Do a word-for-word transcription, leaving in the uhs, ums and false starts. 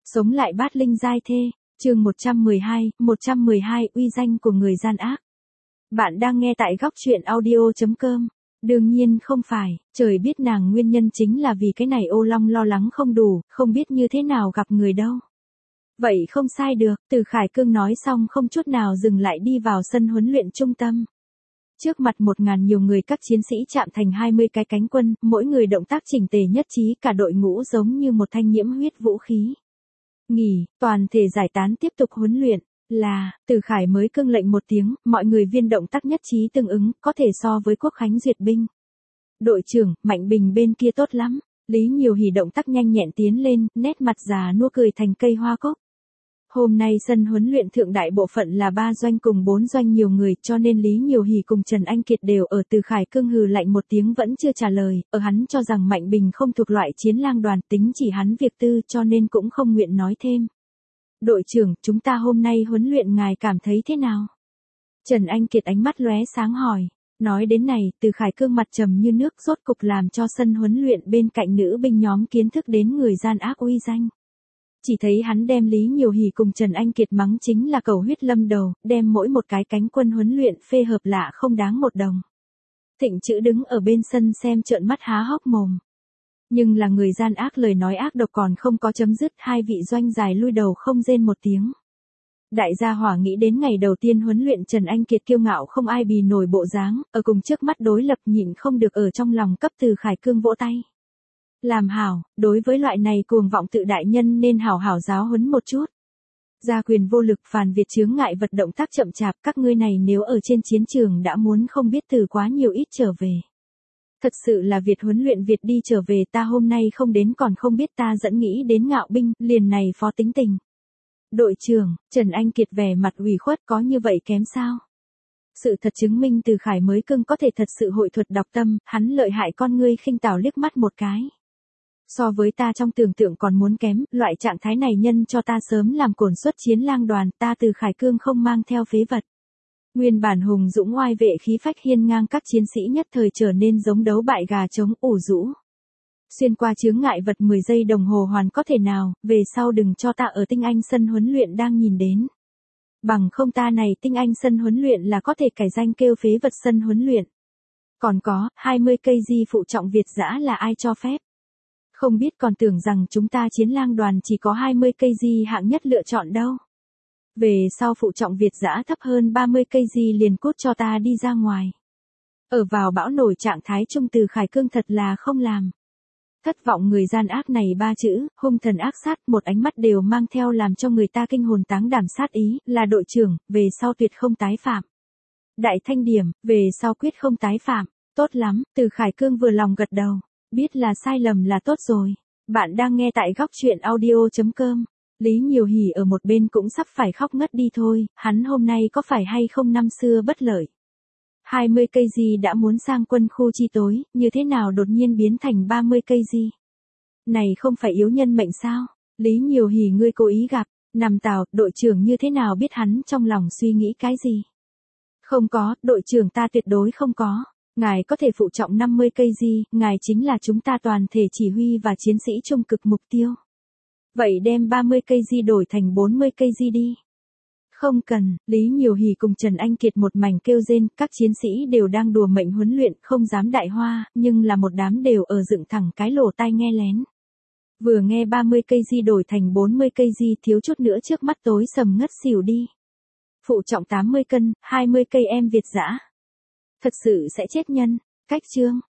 Sống lại bát linh giai thê, chương một trăm mười hai, một trăm mười hai uy danh của người gian ác. Bạn đang nghe tại góc truyện audio chấm com. Đương nhiên không phải, trời biết nàng nguyên nhân chính là vì cái này ô long lo lắng không đủ, không biết như thế nào gặp người đâu. Vậy không sai được, Từ Khải Cương nói xong không chút nào dừng lại đi vào sân huấn luyện trung tâm. Trước mặt một ngàn nhiều người các chiến sĩ chạm thành hai mươi cái cánh quân, mỗi người động tác chỉnh tề nhất trí, cả đội ngũ giống như một thanh nhiễm huyết vũ khí. Nghỉ, toàn thể giải tán tiếp tục huấn luyện, là, Từ Khải mới cương lệnh một tiếng, mọi người viên động tác nhất trí tương ứng, có thể so với Quốc Khánh duyệt binh. Đội trưởng, Mạnh Bình bên kia tốt lắm, Lý Nhiều Hỉ động tác nhanh nhẹn tiến lên, nét mặt già nua cười thành cây hoa cúc. Hôm nay sân huấn luyện thượng đại bộ phận là ba doanh cùng bốn doanh nhiều người, cho nên Lý Nhiều Hỉ cùng Trần Anh Kiệt đều ở. Từ Khải Cương hừ lạnh một tiếng vẫn chưa trả lời, ở hắn cho rằng Mạnh Bình không thuộc loại chiến lang đoàn, tính chỉ hắn việc tư cho nên cũng không nguyện nói thêm. Đội trưởng, chúng ta hôm nay huấn luyện ngài cảm thấy thế nào? Trần Anh Kiệt ánh mắt lóe sáng hỏi. Nói đến này, Từ Khải Cương mặt trầm như nước, rốt cục làm cho sân huấn luyện bên cạnh nữ binh nhóm kiến thức đến người gian ác uy danh. Chỉ thấy hắn đem Lý Nhiều Hỉ cùng Trần Anh Kiệt mắng chính là cầu huyết lâm đầu, đem mỗi một cái cánh quân huấn luyện phê hợp lạ không đáng một đồng. Thịnh Chữ đứng ở bên sân xem trợn mắt há hốc mồm. Nhưng là người gian ác lời nói ác độc còn không có chấm dứt, hai vị doanh dài lui đầu không rên một tiếng. Đại gia hỏa nghĩ đến ngày đầu tiên huấn luyện Trần Anh Kiệt kiêu ngạo không ai bì nổi bộ dáng, ở cùng trước mắt đối lập nhịn không được ở trong lòng cấp Từ Khải Cương vỗ tay. Làm hảo, đối với loại này cuồng vọng tự đại nhân nên hảo hảo giáo huấn một chút. Gia quyền vô lực phàn Việt chướng ngại vật động tác chậm chạp, các ngươi này nếu ở trên chiến trường đã muốn không biết từ quá nhiều ít trở về. Thật sự là Việt huấn luyện Việt đi trở về, ta hôm nay không đến còn không biết ta dẫn nghĩ đến ngạo binh, liền này phó tính tình. Đội trưởng, Trần Anh Kiệt vẻ mặt ủy khuất, có như vậy kém sao? Sự thật chứng minh Từ Khải mới cưng có thể thật sự hội thuật đọc tâm, hắn lợi hại con ngươi khinh tảo liếc mắt một cái. So với ta trong tưởng tượng còn muốn kém, loại trạng thái này nhân cho ta sớm làm cổn xuất chiến lang đoàn, ta Từ Khải Cương không mang theo phế vật. Nguyên bản hùng dũng oai vệ khí phách hiên ngang các chiến sĩ nhất thời trở nên giống đấu bại gà trống ủ rũ. Xuyên qua chướng ngại vật mười giây đồng hồ hoàn có thể nào, về sau đừng cho ta ở tinh anh sân huấn luyện đang nhìn đến. Bằng không ta này tinh anh sân huấn luyện là có thể cải danh kêu phế vật sân huấn luyện. Còn có, hai mươi cây di phụ trọng Việt dã là ai cho phép? Không biết còn tưởng rằng chúng ta chiến lang đoàn chỉ có hai mươi cây di hạng nhất lựa chọn đâu. Về sau phụ trọng Việt dã thấp hơn ba mươi cây di liền cút cho ta đi ra ngoài. Ở vào bão nổi trạng thái trung Từ Khải Cương thật là không làm. Thất vọng người gian ác này ba chữ, hung thần ác sát, một ánh mắt đều mang theo làm cho người ta kinh hồn táng đảm sát ý, là đội trưởng, về sau tuyệt không tái phạm. Đại thanh điểm, về sau quyết không tái phạm, tốt lắm, Từ Khải Cương vừa lòng gật đầu, biết là sai lầm là tốt rồi. Bạn đang nghe tại góc truyện audio chấm com. Lý Nhiều Hỉ ở một bên cũng sắp phải khóc ngất đi thôi, hắn hôm nay có phải hay không năm xưa bất lợi. hai mươi cây di đã muốn sang quân khu chi tối, như thế nào đột nhiên biến thành ba mươi cây di? Này không phải yếu nhân mệnh sao? Lý Nhiều Hỉ ngươi cố ý gặp, nằm tào, đội trưởng như thế nào biết hắn trong lòng suy nghĩ cái gì? Không có, đội trưởng ta tuyệt đối không có. Ngài có thể phụ trọng năm mươi cây di, ngài chính là chúng ta toàn thể chỉ huy và chiến sĩ trung cực mục tiêu. Vậy đem ba mươi cây di đổi thành bốn mươi cây di đi. Không cần, Lý Nhiều Hỉ cùng Trần Anh Kiệt một mảnh kêu rên, các chiến sĩ đều đang đùa mệnh huấn luyện, không dám đại hoa, nhưng là một đám đều ở dựng thẳng cái lỗ tai nghe lén. Vừa nghe ba mươi cây di đổi thành bốn mươi cây di thiếu chút nữa trước mắt tối sầm ngất xỉu đi. Phụ trọng tám mươi cân, hai mươi cây em Việt dã. Thật sự sẽ chết nhân, cách chương,